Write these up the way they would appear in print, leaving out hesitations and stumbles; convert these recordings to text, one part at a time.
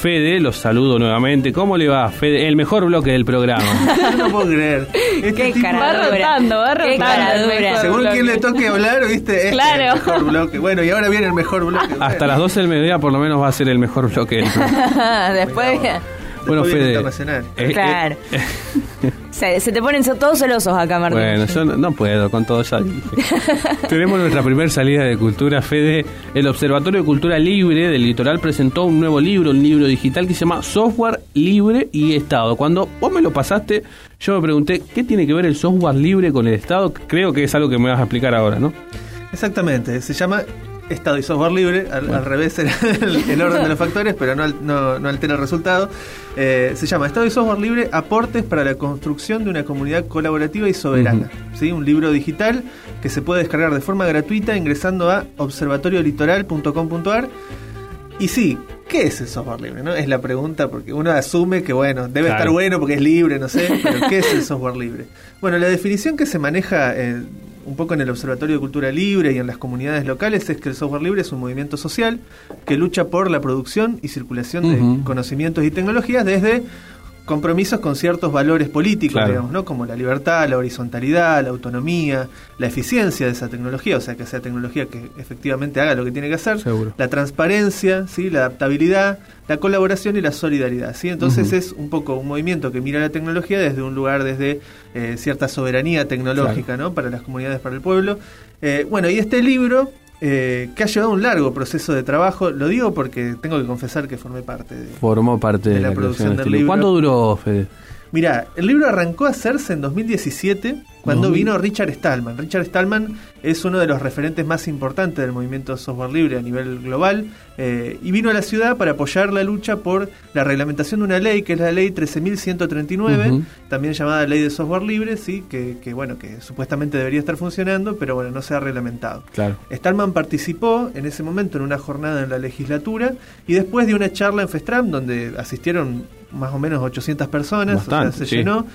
Fede, los saludo nuevamente. ¿Cómo le va, Fede? El mejor bloque del programa. No puedo creer. Qué cara dura. Qué cara dura. Según quien le toque hablar, viste, claro. Es el mejor bloque. Bueno, y ahora viene el mejor bloque. Hasta las 12 del mediodía por lo menos va a ser el mejor bloque del programa. Después... Bueno, Fede. Claro. Se te ponen todos celosos acá, Martín. Bueno, yo no puedo, con todo ya dije. Tenemos nuestra primera salida de cultura, Fede. El Observatorio de Cultura Libre del Litoral presentó un nuevo libro, un libro digital que se llama Software Libre y Estado. Cuando vos me lo pasaste, yo me pregunté, ¿qué tiene que ver el software libre con el Estado? Creo que es algo que me vas a explicar ahora, ¿no? Exactamente, se llama Estado y software libre, al revés era el orden de los factores, pero no altera el resultado. Se llama Estado y software libre, aportes para la construcción de una comunidad colaborativa y soberana. ¿Sí? Un libro digital que se puede descargar de forma gratuita ingresando a observatoriolitoral.com.ar. Y sí, ¿qué es el software libre? ¿No? Es la pregunta, porque uno asume que bueno, debe estar bueno porque es libre, no sé, pero ¿qué es el software libre? Bueno, la definición que se maneja un poco en el Observatorio de Cultura Libre y en las comunidades locales es que el software libre es un movimiento social que lucha por la producción y circulación de conocimientos y tecnologías desde compromisos con ciertos valores políticos, digamos, ¿no? Como la libertad, la horizontalidad, la autonomía, la eficiencia de esa tecnología, o sea, que sea tecnología que efectivamente haga lo que tiene que hacer, la transparencia, ¿sí? La adaptabilidad, la colaboración y la solidaridad, ¿sí? Entonces es un poco un movimiento que mira la tecnología desde un lugar, desde cierta soberanía tecnológica, ¿no? Para las comunidades, para el pueblo. Bueno, y este libro... que ha llevado un largo proceso de trabajo, lo digo porque tengo que confesar que formó parte de la producción del libro. ¿Cuánto duró, Fede? Mirá, el libro arrancó a hacerse en 2017 cuando vino Richard Stallman. Richard Stallman es uno de los referentes más importantes del movimiento software libre a nivel global y vino a la ciudad para apoyar la lucha por la reglamentación de una ley que es la ley 13.139, también llamada ley de software libre, ¿sí? que supuestamente debería estar funcionando, pero bueno, no se ha reglamentado. Claro. Stallman participó en ese momento en una jornada en la legislatura y después de una charla en FESTRAM donde asistieron más o menos 800 personas, bastante, o sea, se llenó.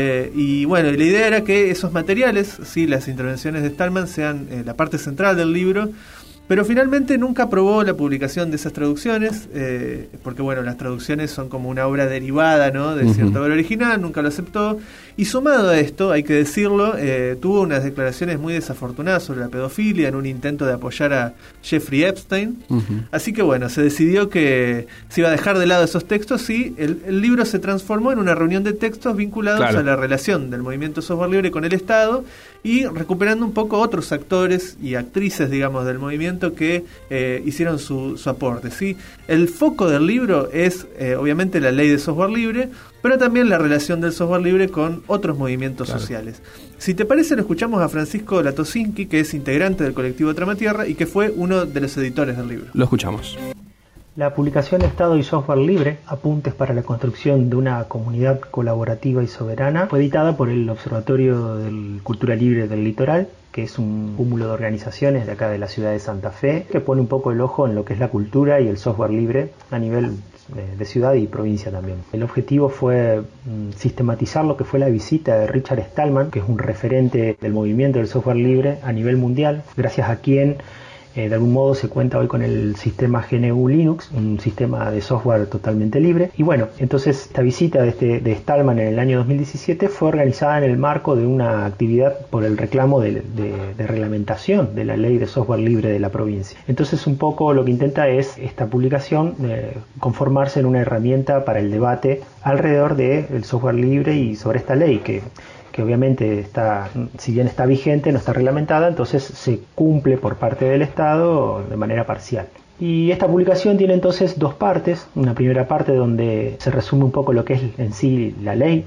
Y bueno, la idea era que esos materiales, sí, las intervenciones de Stallman, sean la parte central del libro, pero finalmente nunca aprobó la publicación de esas traducciones, porque bueno, las traducciones son como una obra derivada, ¿no? De cierta obra original, nunca lo aceptó. Y sumado a esto, hay que decirlo, tuvo unas declaraciones muy desafortunadas sobre la pedofilia en un intento de apoyar a Jeffrey Epstein. Así que bueno, se decidió que se iba a dejar de lado esos textos y el libro se transformó en una reunión de textos vinculados a la relación del movimiento software libre con el Estado y recuperando un poco otros actores y actrices, digamos, del movimiento que hicieron su aporte, ¿sí? El foco del libro es obviamente la ley de software libre, pero también la relación del software libre con otros movimientos sociales. Si te parece, lo escuchamos a Francisco Latosinski, que es integrante del colectivo Tramatierra y que fue uno de los editores del libro. Lo escuchamos. La publicación Estado y Software Libre, apuntes para la construcción de una comunidad colaborativa y soberana, fue editada por el Observatorio de Cultura Libre del Litoral, que es un cúmulo de organizaciones de acá de la ciudad de Santa Fe, que pone un poco el ojo en lo que es la cultura y el software libre a nivel de ciudad y provincia también. El objetivo fue sistematizar lo que fue la visita de Richard Stallman, que es un referente del movimiento del software libre a nivel mundial, gracias a quien de algún modo se cuenta hoy con el sistema GNU Linux, un sistema de software totalmente libre. Y bueno, entonces esta visita de Stallman en el año 2017 fue organizada en el marco de una actividad por el reclamo de reglamentación de la ley de software libre de la provincia. Entonces un poco lo que intenta es esta publicación conformarse en una herramienta para el debate alrededor del software libre y sobre esta ley que obviamente está, si bien está vigente, no está reglamentada, entonces se cumple por parte del Estado de manera parcial. Y esta publicación tiene entonces dos partes, una primera parte donde se resume un poco lo que es en sí la ley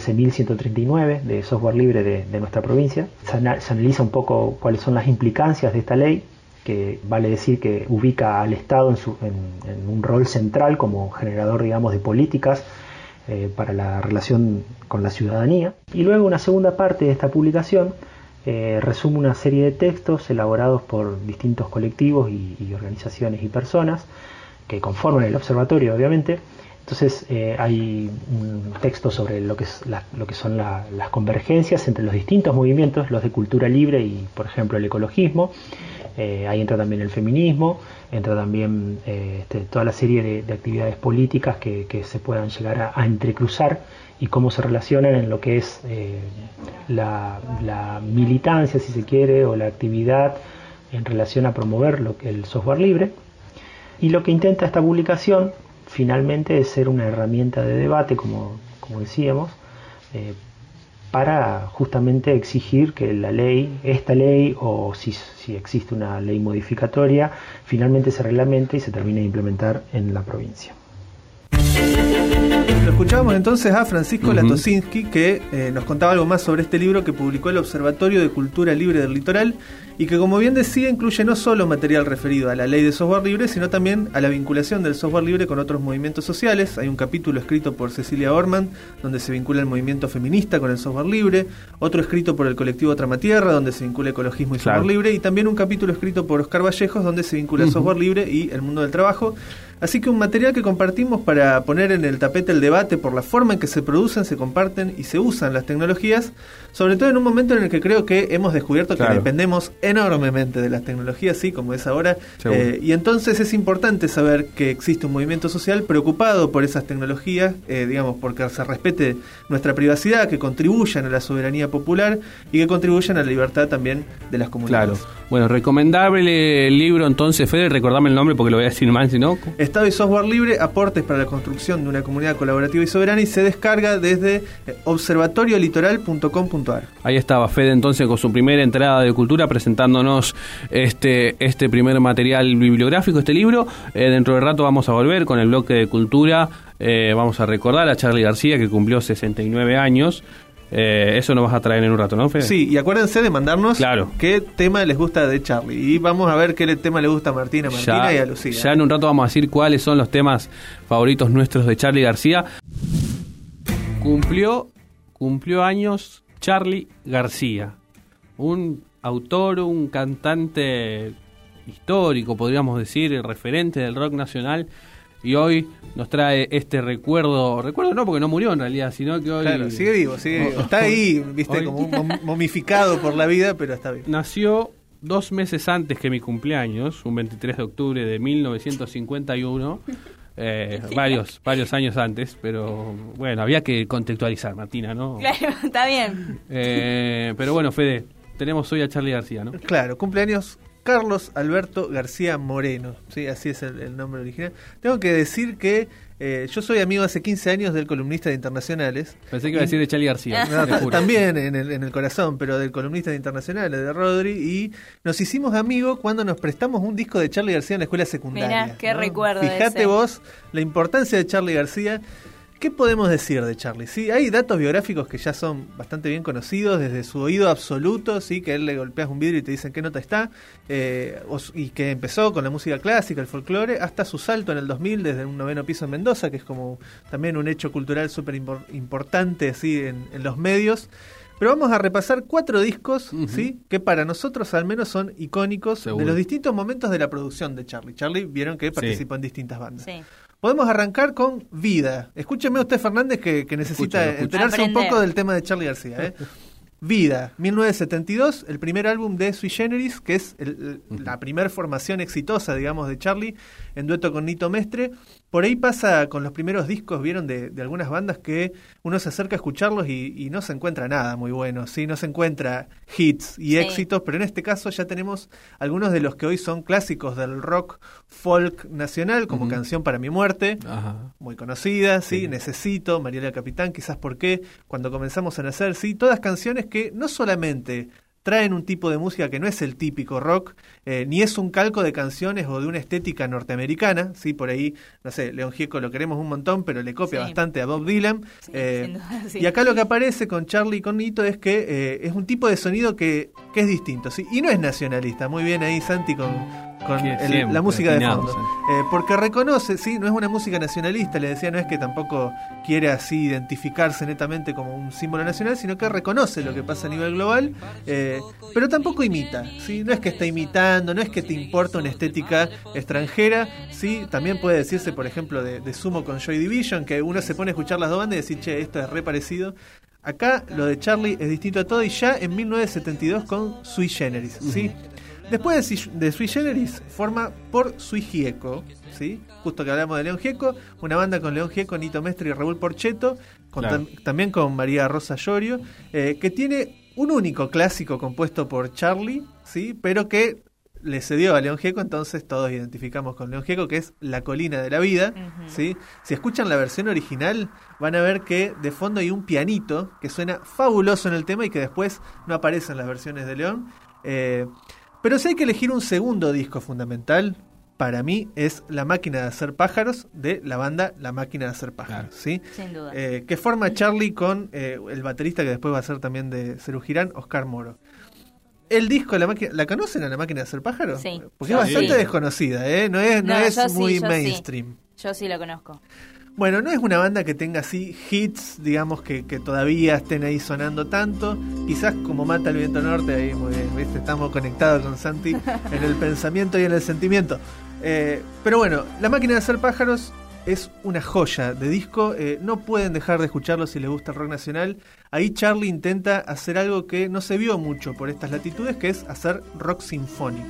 13.139 de software libre de nuestra provincia, se analiza un poco cuáles son las implicancias de esta ley, que vale decir que ubica al Estado en un rol central como generador, digamos, de políticas para la relación con la ciudadanía. Y luego una segunda parte de esta publicación resume una serie de textos elaborados por distintos colectivos y organizaciones y personas que conforman el observatorio, obviamente, Entonces hay un texto sobre lo que son las convergencias entre los distintos movimientos, los de cultura libre y, por ejemplo, el ecologismo. Ahí entra también el feminismo, entra también toda la serie de actividades políticas que se puedan llegar a entrecruzar y cómo se relacionan en lo que es la militancia, si se quiere, o la actividad en relación a promover el software libre. Y lo que intenta esta publicación finalmente es ser una herramienta de debate, como decíamos, para justamente exigir que esta ley, o si existe una ley modificatoria, finalmente se reglamente y se termine de implementar en la provincia. Lo escuchábamos entonces a Francisco Latosinski, que nos contaba algo más sobre este libro que publicó el Observatorio de Cultura Libre del Litoral y que, como bien decía, incluye no solo material referido a la ley de software libre, sino también a la vinculación del software libre con otros movimientos sociales. Hay un capítulo escrito por Cecilia Orman, donde se vincula el movimiento feminista con el software libre, otro escrito por el colectivo Tramatierra, donde se vincula ecologismo y software libre, y también un capítulo escrito por Oscar Vallejos, donde se vincula software libre y el mundo del trabajo. Así que un material que compartimos para poner en el tapete el debate por la forma en que se producen, se comparten y se usan las tecnologías, sobre todo en un momento en el que creo que hemos descubierto que dependemos enormemente de las tecnologías, sí, como es ahora, y entonces es importante saber que existe un movimiento social preocupado por esas tecnologías, digamos, porque se respete nuestra privacidad, que contribuyan a la soberanía popular y que contribuyan a la libertad también de las comunidades. Claro. Bueno, recomendable el libro entonces, Fede, recordame el nombre porque lo voy a decir mal, si no... Estado y software libre, aportes para la construcción de una comunidad colaborativa y soberana, y se descarga desde observatoriolitoral.com.ar. Ahí estaba Fede entonces con su primera entrada de cultura presentándonos este primer material bibliográfico, este libro. Dentro de rato vamos a volver con el bloque de cultura. Vamos a recordar a Charly García, que cumplió 69 años. Eso nos vas a traer en un rato, ¿no, Fede? Sí, y acuérdense de mandarnos qué tema les gusta de Charly. Y vamos a ver qué tema le gusta a Martina y a Lucía. Ya en un rato vamos a decir cuáles son los temas favoritos nuestros de Charly García. Cumplió años Charly García, un autor, un cantante histórico, podríamos decir, referente del rock nacional. Y hoy nos trae este recuerdo no porque no murió en realidad, sino que hoy... Claro, sigue vivo. Está ahí, viste, como momificado por la vida, pero está vivo. Nació 2 meses antes que mi cumpleaños, un 23 de octubre de 1951, varios años antes, pero bueno, había que contextualizar, Martina, ¿no? Claro, está bien. Pero bueno, Fede, tenemos hoy a Charly García, ¿no? Claro, cumpleaños Carlos Alberto García Moreno, sí, así es el nombre original. Tengo que decir que yo soy amigo hace 15 años del columnista de Internacionales. Pensé que iba a decir de Charly García. No, también en el corazón, pero del columnista de Internacionales, de Rodri, y nos hicimos amigos cuando nos prestamos un disco de Charly García en la escuela secundaria. Mirá, qué recuerdo. Fíjate vos la importancia de Charly García. ¿Qué podemos decir de Charly? Sí, hay datos biográficos que ya son bastante bien conocidos, desde su oído absoluto, sí, que a él le golpeas un vidrio y te dicen qué nota está, y que empezó con la música clásica, el folclore, hasta su salto en el 2000 desde un 9º piso en Mendoza, que es como también un hecho cultural súper importante así en los medios. Pero vamos a repasar 4 discos, ¿sí?, que para nosotros al menos son icónicos. Seguro. De los distintos momentos de la producción de Charly. Charly vieron que participó en distintas bandas. Sí. Podemos arrancar con Vida. Escúcheme usted, Fernández, que necesita enterarse un poco del tema de Charly García. Vida, 1972, el primer álbum de Sui Generis, que es la primera formación exitosa, digamos, de Charly, en dueto con Nito Mestre. Por ahí pasa con los primeros discos, vieron, de algunas bandas que uno se acerca a escucharlos y no se encuentra nada muy bueno, ¿sí? No se encuentra hits y éxitos, pero en este caso ya tenemos algunos de los que hoy son clásicos del rock folk nacional, como Canción para mi muerte, muy conocida, ¿sí? Necesito, Mariela Capitán, quizás porque cuando comenzamos a nacer, ¿sí? Todas canciones que no solamente traen un tipo de música que no es el típico rock, ni es un calco de canciones o de una estética norteamericana, ¿sí? Por ahí, no sé, León Gieco lo queremos un montón, pero le copia bastante a Bob Dylan. Sí, sin duda, sí. Y acá lo que aparece con Charly y con Nito es que es un tipo de sonido que es distinto, ¿sí? Y no es nacionalista. Muy bien ahí, Santi, con Siempre, la música de atinados, fondo. Porque reconoce, sí, no es una música nacionalista, le decía, no es que tampoco quiere así identificarse netamente como un símbolo nacional, sino que reconoce lo que pasa a nivel global, pero tampoco imita, ¿sí? No es que está imitando, no es que te importa una estética extranjera, ¿sí? También puede decirse, por ejemplo, de Sumo con Joy Division, que uno se pone a escuchar las dos bandas y decir, che, esto es re parecido. Acá lo de Charlie es distinto a todo, y ya en 1972 con Sui Generis, ¿sí? Después de Sui Generis forma por Sui Gieco, ¿sí? Justo que hablamos de León Gieco, una banda con León Gieco, Nito Mestre y Raúl Porchetto, Claro. también con María Rosa Llorio, que tiene un único clásico compuesto por Charlie, ¿sí? Pero que le cedió a León Gieco, entonces todos identificamos con León Gieco, que es La Colina de la Vida, ¿sí? Si escuchan la versión original, van a ver que de fondo hay un pianito que suena fabuloso en el tema y que después no aparece en las versiones de León. Pero si hay que elegir un segundo disco fundamental, para mí es La Máquina de Hacer Pájaros, de la banda La Máquina de Hacer Pájaros, ¿sí? Sin duda. Que forma Charlie con el baterista que después va a ser también de Cerú Girán, Oscar Moro. El disco, ¿la conocen a La Máquina de Hacer Pájaros? Sí. Porque es bastante Sí. desconocida, ¿eh? No es yo sí, muy yo mainstream. Sí. Yo sí la conozco. Bueno, no es una banda que tenga así hits, digamos, que todavía estén ahí sonando tanto. Quizás como Mata el Viento Norte, ahí muy bien, ¿viste? Estamos conectados con Santi en el pensamiento y en el sentimiento. Pero bueno, La Máquina de Hacer Pájaros es una joya de disco. No pueden dejar de escucharlo si les gusta el rock nacional. Ahí Charlie intenta hacer algo que no se vio mucho por estas latitudes, que es hacer rock sinfónico.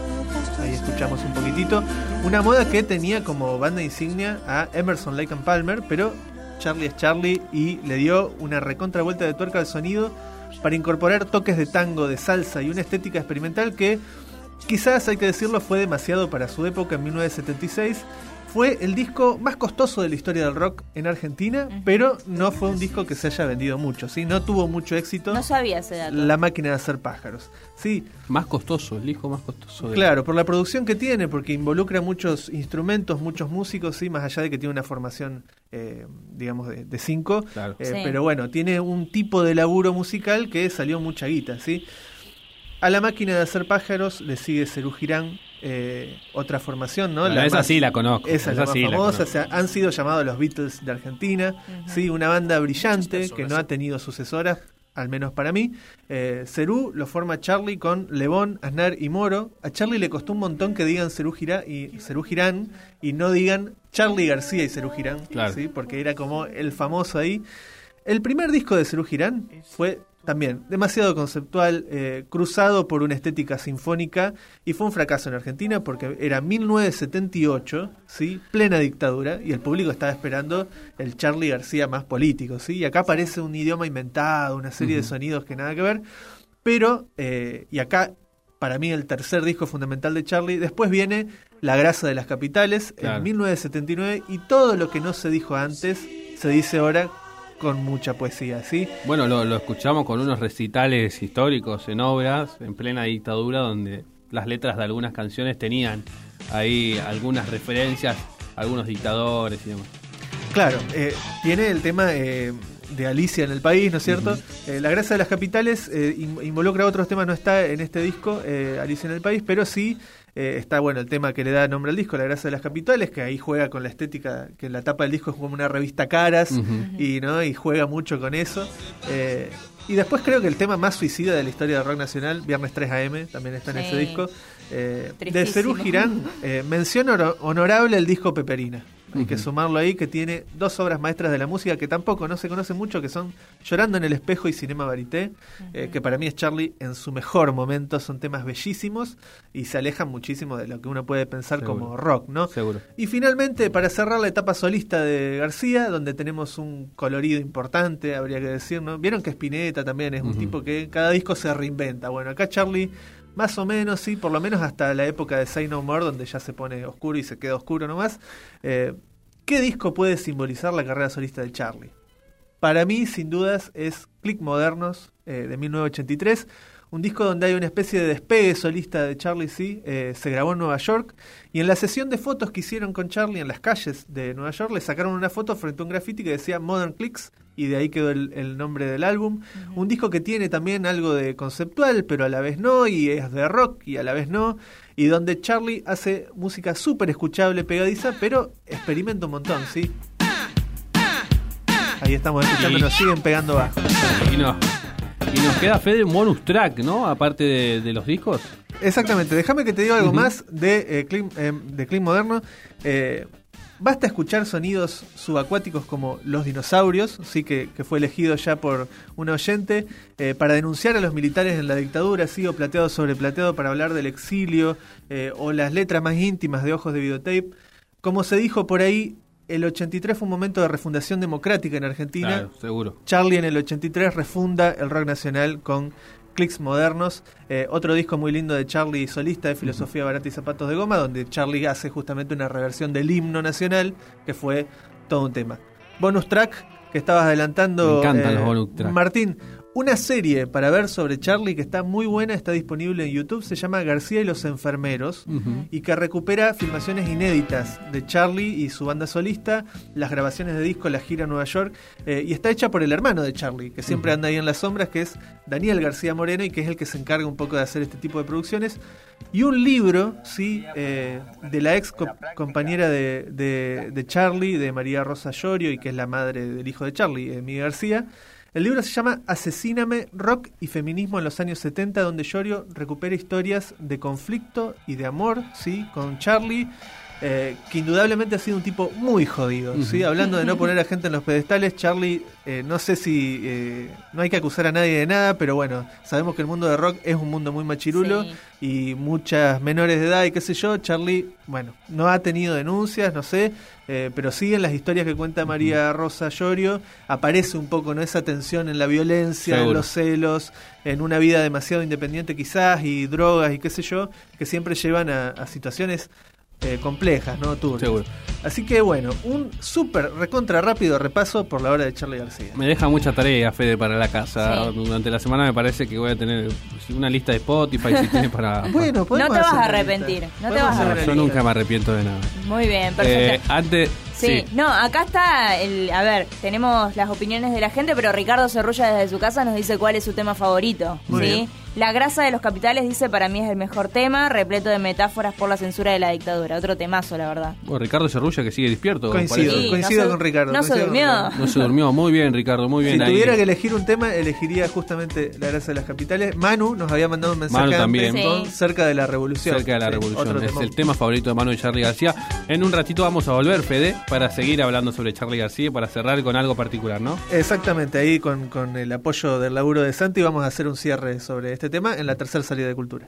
Ahí escuchamos un poquitito. Una moda que tenía como banda insignia a Emerson, Lake and Palmer, pero Charlie es Charlie y le dio una recontra vuelta de tuerca al sonido para incorporar toques de tango, de salsa y una estética experimental que quizás, hay que decirlo, fue demasiado para su época en 1976. Fue el disco más costoso de la historia del rock en Argentina, pero no fue un disco que se haya vendido mucho, ¿sí? No tuvo mucho éxito. No sabía ese dato. La Máquina de Hacer Pájaros, ¿sí? Más costoso, el disco más costoso. Claro, por la producción que tiene, porque involucra muchos instrumentos, muchos músicos, sí, más allá de que tiene una formación, digamos, de 5. Claro. Sí. Pero bueno, tiene un tipo de laburo musical que salió mucha guita, ¿sí? A La Máquina de Hacer Pájaros le sigue Cerú Girán, otra formación, ¿no? Bueno, esa sí la conozco. Esa es la más sí la famosa, conozco. o sea, han sido llamados los Beatles de Argentina, ¿sí? Una banda brillante que no ha tenido sucesoras, al menos para mí. Cerú lo forma Charlie con Lebón, Aznar y Moro. A Charlie le costó un montón que digan Cerú Girán y no digan Charlie García y Cerú Girán, Claro. ¿sí? Porque era como el famoso ahí. El primer disco de Cerú Girán fue también demasiado conceptual, cruzado por una estética sinfónica, y fue un fracaso en Argentina porque era 1978, ¿sí? Plena dictadura, y el público estaba esperando el Charlie García más político, ¿sí? Y acá aparece un idioma inventado, una serie de sonidos que nada que ver, pero, y acá para mí el tercer disco fundamental de Charlie, después viene La Grasa de las Capitales, Claro. en 1979, y todo lo que no se dijo antes se dice ahora con mucha poesía, ¿sí? Bueno, lo escuchamos con unos recitales históricos en obras, en plena dictadura, donde las letras de algunas canciones tenían ahí algunas referencias a algunos dictadores y demás. Claro, tiene el tema de Alicia en el país, ¿no es cierto? La Grasa de las Capitales involucra otros temas, no está en este disco, Alicia en el país, pero sí está, bueno, el tema que le da nombre al disco, La Grasa de las Capitales, que ahí juega con la estética, que en la tapa del disco es como una revista Caras, y juega mucho con eso. Y después creo que el tema más suicida de la historia del rock nacional, Viernes 3 AM, también está en ese disco. De Cerú Girán, mención honorable el disco Peperina. Hay que sumarlo ahí, que tiene dos obras maestras de la música que tampoco no se conocen mucho, que son Llorando en el Espejo y Cinema Varité, que para mí es Charlie en su mejor momento. Son temas bellísimos y se alejan muchísimo de lo que uno puede pensar como rock, ¿no? Seguro. Y finalmente, para cerrar la etapa solista de García, donde tenemos un colorido importante, habría que decir, ¿no? Vieron que Spinetta también es un tipo que cada disco se reinventa. Bueno, acá Charlie, más o menos, sí, por lo menos hasta la época de Say No More, donde ya se pone oscuro y se queda oscuro nomás. ¿Qué disco puede simbolizar la carrera solista de Charlie? Para mí, sin dudas, es Click Modernos, de 1983. un disco donde hay una especie de despegue solista de Charlie, sí, se grabó en Nueva York, y en la sesión de fotos que hicieron con Charlie en las calles de Nueva York, le sacaron una foto frente a un graffiti que decía Modern Clicks, y de ahí quedó el nombre del álbum. Un disco que tiene también algo de conceptual, pero a la vez no, y es de rock y a la vez no, y donde Charlie hace música súper escuchable, pegadiza, pero experimenta un montón, ¿sí? Ahí estamos escuchando, nos siguen pegando bajo. Y nos queda, Fede, un bonus track, ¿no? Aparte de los discos. Exactamente, déjame que te diga algo más de Clean Moderno. Basta escuchar sonidos subacuáticos como los dinosaurios, sí, que fue elegido ya por un oyente, para denunciar a los militares en la dictadura, sí, o Plateado sobre Plateado para hablar del exilio, o las letras más íntimas de Ojos de Videotape. Como se dijo por ahí, el 83 fue un momento de refundación democrática en Argentina. Claro, seguro. Charlie en el 83 refunda el rock nacional con Clics Modernos, otro disco muy lindo de Charlie solista, de Filosofía Barata y Zapatos de Goma, donde Charlie hace justamente una reversión del himno nacional, que fue todo un tema. Bonus track que estabas adelantando, me encantan los bonus track. Martín. Una serie para ver sobre Charlie que está muy buena, está disponible en YouTube, se llama García y los Enfermeros, y que recupera filmaciones inéditas de Charlie y su banda solista, las grabaciones de disco, la gira a Nueva York, y está hecha por el hermano de Charlie, que siempre anda ahí en las sombras, que es Daniel García Moreno, y que es el que se encarga un poco de hacer este tipo de producciones. Y un libro, sí, de la ex compañera de Charlie, de María Rosa Llorio, y que es la madre del hijo de Charlie, Miguel García. El libro se llama Asesíname, Rock y Feminismo en los años 70, donde Llorio recupera historias de conflicto y de amor, ¿sí?, con Charlie, que indudablemente ha sido un tipo muy jodido, ¿sí? Hablando de no poner a gente en los pedestales, Charlie, no sé si no hay que acusar a nadie de nada, pero bueno, sabemos que el mundo de rock es un mundo muy machirulo, sí, y muchas menores de edad y qué sé yo. Charlie, bueno, no ha tenido denuncias, no sé, pero sí en las historias que cuenta María Rosa Llorio aparece un poco, ¿no?, esa tensión en la violencia, seguro, en los celos, en una vida demasiado independiente quizás, y drogas y qué sé yo, que siempre llevan a situaciones complejas, ¿no? Turbias. Seguro. Así que bueno, un súper recontra rápido repaso por la obra de Charlie García. Me deja mucha tarea, Fede, para la casa. Sí. Durante la semana me parece que voy a tener una lista de Spotify si tiene para... Bueno, no te vas a arrepentir. No te vas a arrepentir. Yo nunca me arrepiento de nada. Muy bien, perfecto. Antes... Sí, no, acá está a ver, tenemos las opiniones de la gente, pero Ricardo Cerrulla desde su casa nos dice cuál es su tema favorito. Muy ¿sí? bien. La grasa de los capitales, dice, para mí es el mejor tema, repleto de metáforas por la censura de la dictadura. Otro temazo, la verdad. Bueno, Ricardo Cerrulla, que sigue despierto. Coincido no con Ricardo. No se durmió. No se durmió, muy bien, Ricardo, muy bien. Si ahí tuviera que elegir un tema, elegiría justamente La grasa de las capitales. Manu nos había mandado un mensaje también. con Cerca de la Revolución. Cerca de la Revolución. Es tema. el tema favorito de Manu y Charlie García. En un ratito vamos a volver, Fede, para seguir hablando sobre Charlie García, para cerrar con algo particular, ¿no? Exactamente, ahí con el apoyo del laburo de Santi vamos a hacer un cierre sobre este tema en la tercera salida de Cultura.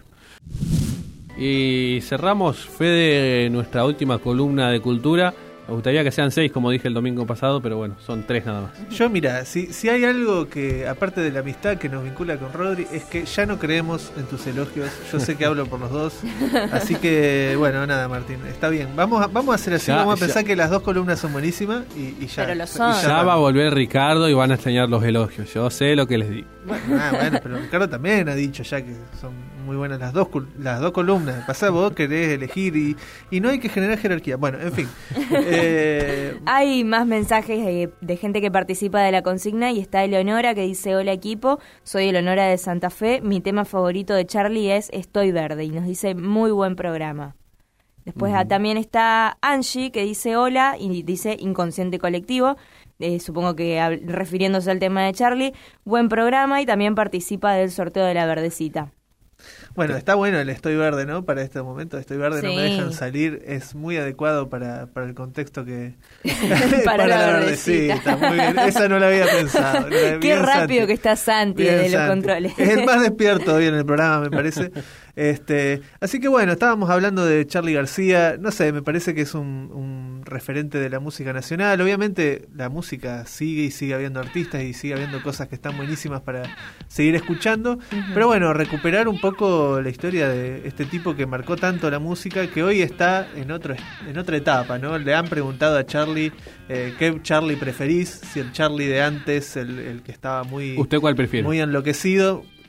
Y cerramos, Fede, nuestra última columna de Cultura. Me gustaría que sean 6, como dije el domingo pasado, pero bueno, son 3 nada más. Yo, mira, si hay algo que, aparte de la amistad que nos vincula con Rodri, es que ya no creemos en tus elogios. Yo sé que hablo por los dos. Así que, bueno, nada, Martín, está bien. Vamos a hacer así, vamos a pensar que las dos columnas son buenísimas y ya. Pero lo son. Ya va a volver Ricardo y van a extrañar los elogios. Yo sé lo que les digo. Bueno, pero Ricardo también ha dicho ya que son muy buenas las dos columnas. Pasá, vos querés elegir y no hay que generar jerarquía. Bueno, en fin. Hay más mensajes de gente que participa de la consigna, y está Eleonora que dice: hola equipo, soy Eleonora de Santa Fe, mi tema favorito de Charlie es Estoy Verde, y nos dice muy buen programa. Después también está Angie que dice hola y dice Inconsciente Colectivo, supongo que refiriéndose al tema de Charlie, buen programa, y también participa del sorteo de la verdecita. Bueno, está bueno el Estoy Verde, ¿no? Para este momento, Estoy Verde, sí. No me dejan salir, es muy adecuado para el contexto que... para la verdecita. Sí, está muy bien. Esa no la había pensado. Qué rápido Santi. Que está Santi bien de los controles. Es el más despierto hoy en el programa, me parece. Así que bueno, estábamos hablando de Charly García, no sé, me parece que es un referente de la música nacional. Obviamente la música sigue y sigue habiendo artistas y sigue habiendo cosas que están buenísimas para seguir escuchando, pero bueno, recuperar un poco la historia de este tipo que marcó tanto la música, que hoy está en otra etapa, ¿no? Le han preguntado a Charly qué Charly preferís, si el Charly de antes, el que estaba muy... ¿Usted cuál prefiere? Muy enloquecido.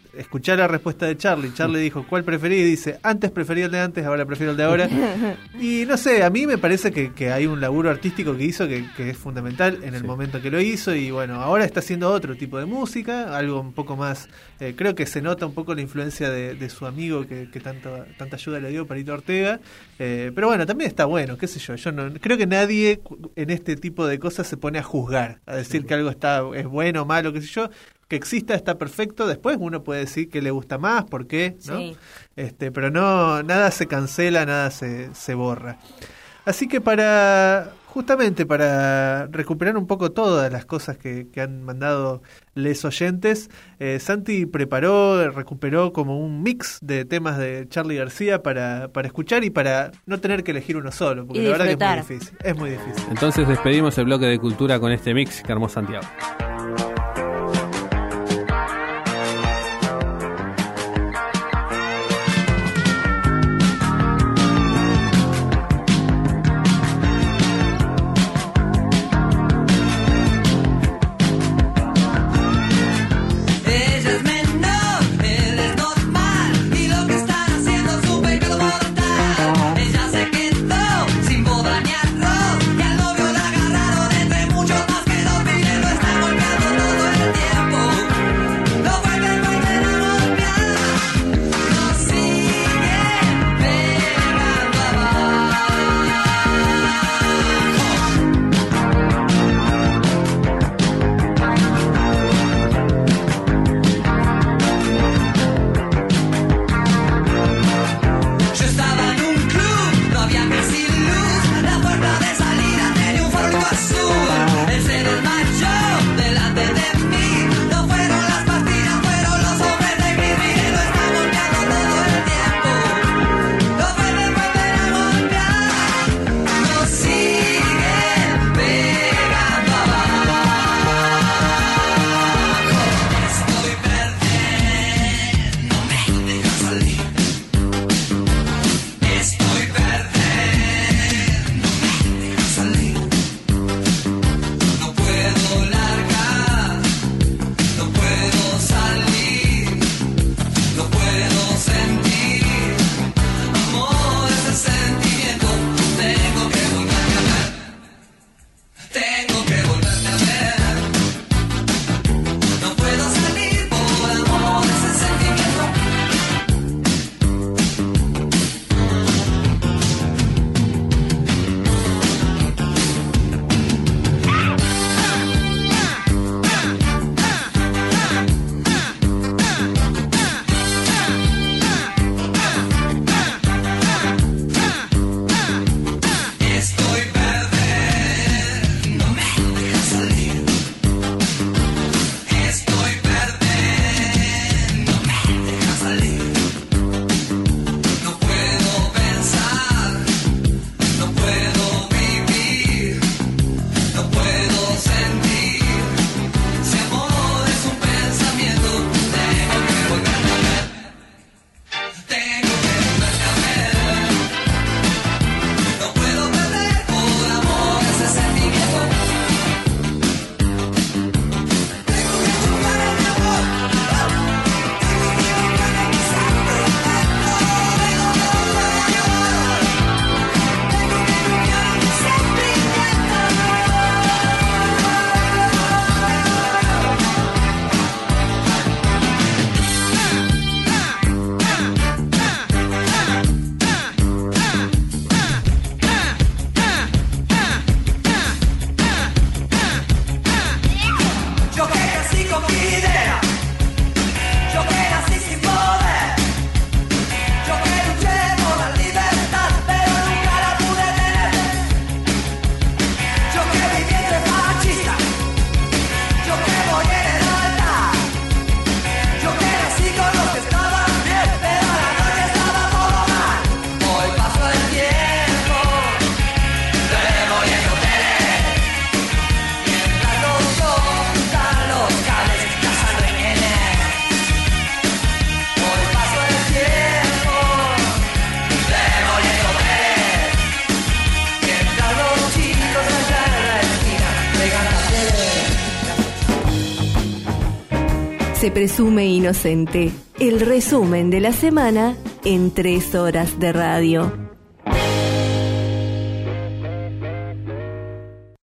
escuché la respuesta de Charlie. Charlie dijo, ¿cuál preferí? Y dice, antes preferí el de antes, ahora prefiero el de ahora. Y no sé, a mí me parece que hay un laburo artístico que hizo que es fundamental en el momento que lo hizo. Y bueno, ahora está haciendo otro tipo de música, algo un poco más... creo que se nota un poco la influencia de su amigo que tanta ayuda le dio, Palito Ortega. Pero bueno, también está bueno, qué sé yo. Yo no creo que nadie en este tipo de cosas se pone a juzgar, a decir que algo es bueno o malo, qué sé yo. Que exista está perfecto. Después uno puede decir que le gusta más, por qué, ¿no? Sí. Pero no, nada se cancela, nada se borra. Así que justamente para recuperar un poco todas las cosas que han mandado les oyentes, Santi recuperó como un mix de temas de Charly García para escuchar y para no tener que elegir uno solo, porque la verdad que es muy difícil. Es muy difícil. Entonces despedimos el bloque de cultura con este mix que armó Santiago. Sin poder ni arroz, y al novio la agarraron entre muchos más que los miles lo están golpeando. Se presume inocente. El resumen de la semana en 3 horas de radio.